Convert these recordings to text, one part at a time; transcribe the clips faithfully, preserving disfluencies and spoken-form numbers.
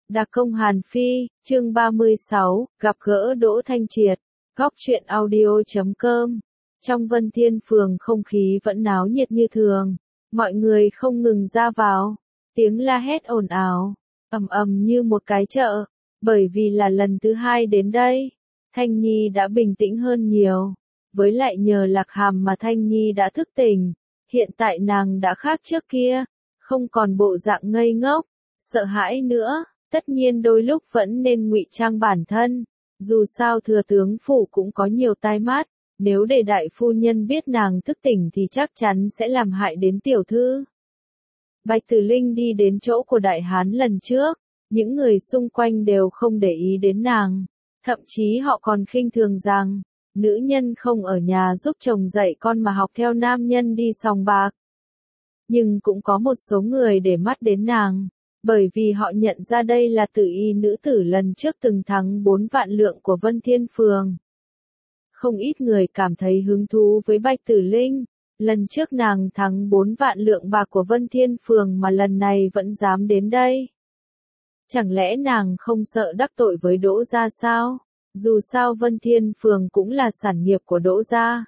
Đặc công Hàn Phi, chương ba mươi sáu, gặp gỡ Đỗ Thanh Triệt, góc truyện audio chấm com. Trong Vân Thiên Phường không khí vẫn náo nhiệt như thường, mọi người không ngừng ra vào, tiếng la hét ồn ào, ầm ầm như một cái chợ, bởi vì là lần thứ hai đến đây, Thanh Nhi đã bình tĩnh hơn nhiều, với lại nhờ Lạc Hàm mà Thanh Nhi đã thức tỉnh, hiện tại nàng đã khác trước kia, không còn bộ dạng ngây ngốc, sợ hãi nữa. Tất nhiên đôi lúc vẫn nên ngụy trang bản thân, dù sao thừa tướng phủ cũng có nhiều tai mắt, nếu để đại phu nhân biết nàng thức tỉnh thì chắc chắn sẽ làm hại đến tiểu thư. Bạch Tử Linh đi đến chỗ của đại hán lần trước, những người xung quanh đều không để ý đến nàng, thậm chí họ còn khinh thường rằng, nữ nhân không ở nhà giúp chồng dạy con mà học theo nam nhân đi sòng bạc. Nhưng cũng có một số người để mắt đến nàng. Bởi vì họ nhận ra đây là tử y nữ tử lần trước từng thắng bốn vạn lượng của Vân Thiên Phường. Không ít người cảm thấy hứng thú với Bạch Tử Linh, lần trước nàng thắng bốn vạn lượng bạc của Vân Thiên Phường mà lần này vẫn dám đến đây. Chẳng lẽ nàng không sợ đắc tội với Đỗ gia sao? Dù sao Vân Thiên Phường cũng là sản nghiệp của Đỗ gia.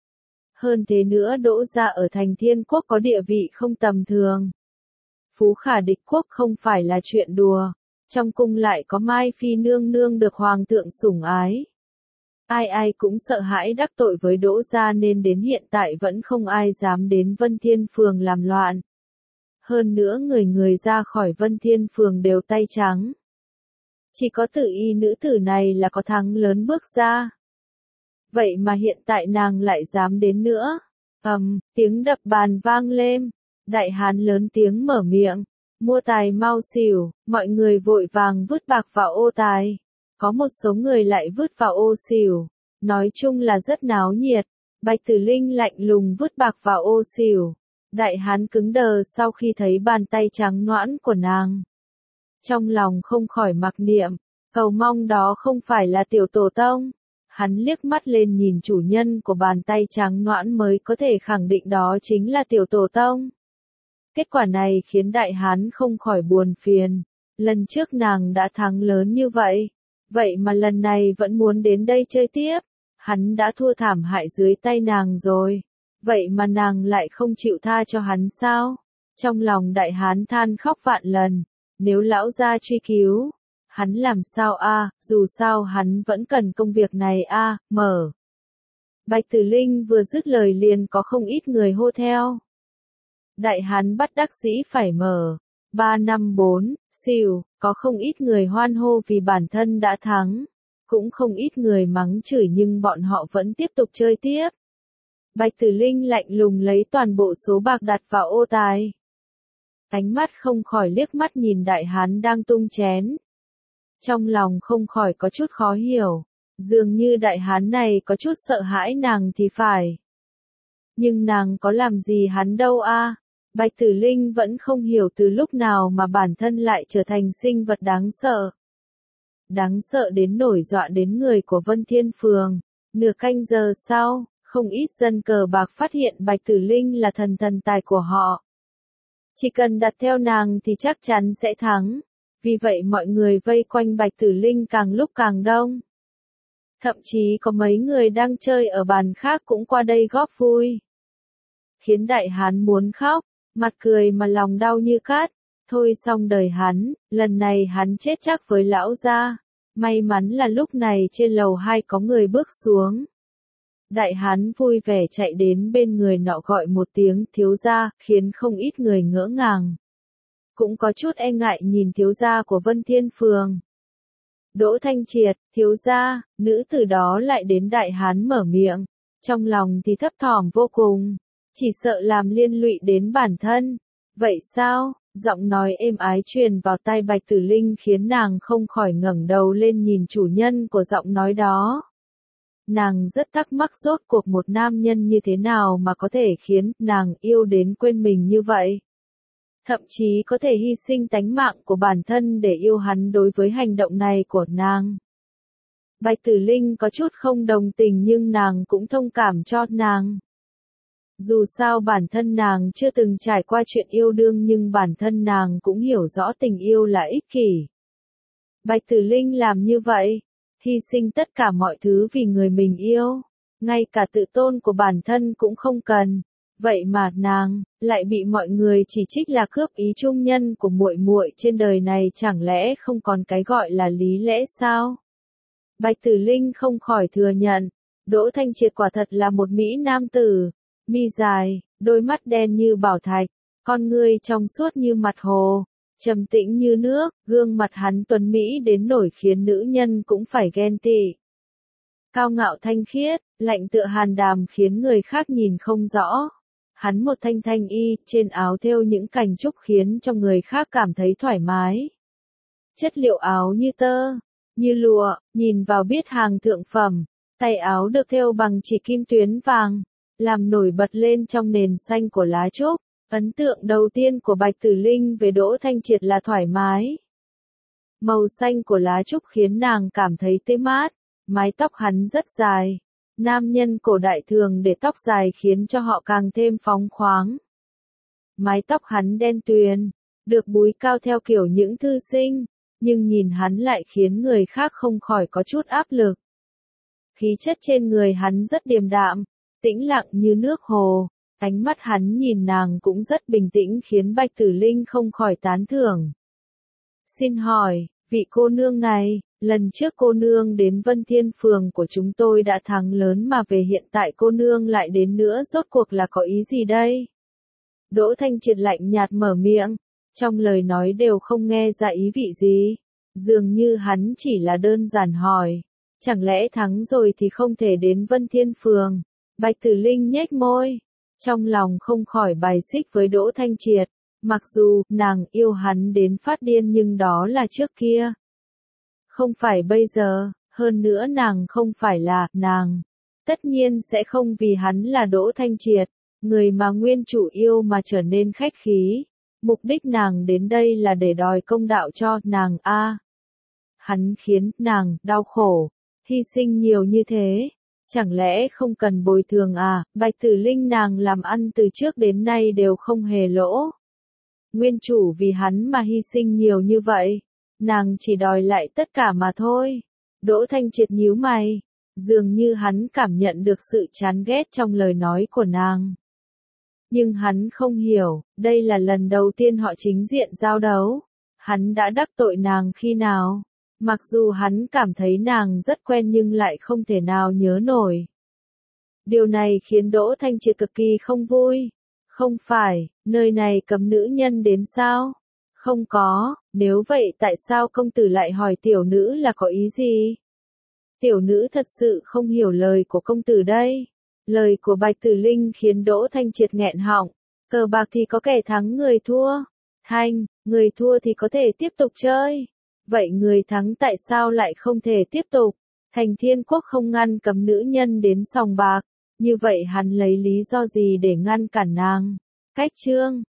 Hơn thế nữa Đỗ gia ở thành Thiên Quốc có địa vị không tầm thường. Phú khả địch quốc không phải là chuyện đùa, trong cung lại có Mai Phi nương nương được hoàng thượng sủng ái. Ai ai cũng sợ hãi đắc tội với Đỗ gia nên đến hiện tại vẫn không ai dám đến Vân Thiên Phường làm loạn. Hơn nữa người người ra khỏi Vân Thiên Phường đều tay trắng. Chỉ có tử y nữ tử này là có thắng lớn bước ra. Vậy mà hiện tại nàng lại dám đến nữa. Ầm, um, tiếng đập bàn vang lên. Đại hán lớn tiếng mở miệng, mua tài mau xỉu, mọi người vội vàng vứt bạc vào ô tài. Có một số người lại vứt vào ô xỉu, nói chung là rất náo nhiệt. Bạch Tử Linh lạnh lùng vứt bạc vào ô xỉu. Đại hán cứng đờ sau khi thấy bàn tay trắng nõn của nàng. Trong lòng không khỏi mặc niệm, cầu mong đó không phải là tiểu tổ tông. Hắn liếc mắt lên nhìn chủ nhân của bàn tay trắng nõn mới có thể khẳng định đó chính là tiểu tổ tông. Kết quả này khiến đại hán không khỏi buồn phiền, lần trước nàng đã thắng lớn như vậy, vậy mà lần này vẫn muốn đến đây chơi tiếp, hắn đã thua thảm hại dưới tay nàng rồi, vậy mà nàng lại không chịu tha cho hắn sao? Trong lòng đại hán than khóc vạn lần, nếu lão gia truy cứu, hắn làm sao a? À, dù sao hắn vẫn cần công việc này a, à, mở. Bạch Tử Linh vừa dứt lời liền có không ít người hô theo. Đại hán bắt đắc dĩ phải mở. Ba năm bốn, xỉu, có không ít người hoan hô vì bản thân đã thắng. Cũng không ít người mắng chửi nhưng bọn họ vẫn tiếp tục chơi tiếp. Bạch Tử Linh lạnh lùng lấy toàn bộ số bạc đặt vào ô tài. Ánh mắt không khỏi liếc mắt nhìn đại hán đang tung chén. Trong lòng không khỏi có chút khó hiểu. Dường như đại hán này có chút sợ hãi nàng thì phải. Nhưng nàng có làm gì hắn đâu a? À? Bạch Tử Linh vẫn không hiểu từ lúc nào mà bản thân lại trở thành sinh vật đáng sợ. Đáng sợ đến nổi dọa đến người của Vân Thiên Phường. Nửa canh giờ sau, không ít dân cờ bạc phát hiện Bạch Tử Linh là thần thần tài của họ. Chỉ cần đặt theo nàng thì chắc chắn sẽ thắng. Vì vậy mọi người vây quanh Bạch Tử Linh càng lúc càng đông. Thậm chí có mấy người đang chơi ở bàn khác cũng qua đây góp vui. Khiến đại hán muốn khóc. Mặt cười mà lòng đau như cát, thôi xong đời hắn, lần này hắn chết chắc với lão gia. May mắn là lúc này trên lầu hai có người bước xuống. Đại hán vui vẻ chạy đến bên người nọ gọi một tiếng thiếu gia, khiến không ít người ngỡ ngàng. Cũng có chút e ngại nhìn thiếu gia của Vân Thiên Phường. Đỗ Thanh Triệt, thiếu gia, nữ tử đó lại đến đại hán mở miệng, trong lòng thì thấp thỏm vô cùng. Chỉ sợ làm liên lụy đến bản thân. Vậy sao? Giọng nói êm ái truyền vào tai Bạch Tử Linh khiến nàng không khỏi ngẩng đầu lên nhìn chủ nhân của giọng nói đó. Nàng rất thắc mắc rốt cuộc một nam nhân như thế nào mà có thể khiến nàng yêu đến quên mình như vậy. Thậm chí có thể hy sinh tánh mạng của bản thân để yêu hắn. Đối với hành động này của nàng, Bạch Tử Linh có chút không đồng tình nhưng nàng cũng thông cảm cho nàng. Dù sao bản thân nàng chưa từng trải qua chuyện yêu đương nhưng bản thân nàng cũng hiểu rõ tình yêu là ích kỷ. Bạch Tử Linh làm như vậy, hy sinh tất cả mọi thứ vì người mình yêu, ngay cả tự tôn của bản thân cũng không cần. Vậy mà nàng lại bị mọi người chỉ trích là cướp ý trung nhân của muội muội, trên đời này chẳng lẽ không còn cái gọi là lý lẽ sao? Bạch Tử Linh không khỏi thừa nhận, Đỗ Thanh Triệt quả thật là một mỹ nam tử, mi dài, đôi mắt đen như bảo thạch, con ngươi trong suốt như mặt hồ, trầm tĩnh như nước, gương mặt hắn tuấn mỹ đến nổi khiến nữ nhân cũng phải ghen tị. Cao ngạo thanh khiết, lạnh tựa hàn đàm khiến người khác nhìn không rõ. Hắn một thanh thanh y, trên áo thêu những cành trúc khiến cho người khác cảm thấy thoải mái. Chất liệu áo như tơ, như lụa, nhìn vào biết hàng thượng phẩm, tay áo được thêu bằng chỉ kim tuyến vàng, làm nổi bật lên trong nền xanh của lá trúc. Ấn tượng đầu tiên của Bạch Tử Linh về Đỗ Thanh Triệt là thoải mái. Màu xanh của lá trúc khiến nàng cảm thấy tê mát, mái tóc hắn rất dài. Nam nhân cổ đại thường để tóc dài khiến cho họ càng thêm phóng khoáng. Mái tóc hắn đen tuyền, được búi cao theo kiểu những thư sinh, nhưng nhìn hắn lại khiến người khác không khỏi có chút áp lực. Khí chất trên người hắn rất điềm đạm, tĩnh lặng như nước hồ, ánh mắt hắn nhìn nàng cũng rất bình tĩnh khiến Bạch Tử Linh không khỏi tán thưởng. Xin hỏi, vị cô nương này, lần trước cô nương đến Vân Thiên Phường của chúng tôi đã thắng lớn mà về hiện tại cô nương lại đến nữa, rốt cuộc là có ý gì đây? Đỗ Thanh Triệt lạnh nhạt mở miệng, trong lời nói đều không nghe ra ý vị gì, dường như hắn chỉ là đơn giản hỏi, chẳng lẽ thắng rồi thì không thể đến Vân Thiên Phường? Bạch Tử Linh nhếch môi, trong lòng không khỏi bài xích với Đỗ Thanh Triệt, mặc dù nàng yêu hắn đến phát điên nhưng đó là trước kia. Không phải bây giờ, hơn nữa nàng không phải là nàng. Tất nhiên sẽ không vì hắn là Đỗ Thanh Triệt, người mà nguyên chủ yêu mà trở nên khách khí. Mục đích nàng đến đây là để đòi công đạo cho nàng a. Hắn khiến nàng đau khổ, hy sinh nhiều như thế. Chẳng lẽ không cần bồi thường à? Bạch Tử Linh nàng làm ăn từ trước đến nay đều không hề lỗ. Nguyên chủ vì hắn mà hy sinh nhiều như vậy, nàng chỉ đòi lại tất cả mà thôi. Đỗ Thanh Triệt nhíu mày, dường như hắn cảm nhận được sự chán ghét trong lời nói của nàng. Nhưng hắn không hiểu, đây là lần đầu tiên họ chính diện giao đấu. Hắn đã đắc tội nàng khi nào? Mặc dù hắn cảm thấy nàng rất quen nhưng lại không thể nào nhớ nổi. Điều này khiến Đỗ Thanh Triệt cực kỳ không vui. Không phải, nơi này cấm nữ nhân đến sao? Không có, nếu vậy tại sao công tử lại hỏi tiểu nữ là có ý gì? Tiểu nữ thật sự không hiểu lời của công tử đây. Lời của Bạch Tử Linh khiến Đỗ Thanh Triệt nghẹn họng. Cờ bạc thì có kẻ thắng người thua. Thanh, người thua thì có thể tiếp tục chơi. Vậy người thắng tại sao lại không thể tiếp tục? Thành Thiên Quốc không ngăn cấm nữ nhân đến sòng bạc. Như vậy hắn lấy lý do gì để ngăn cản nàng? Cách chương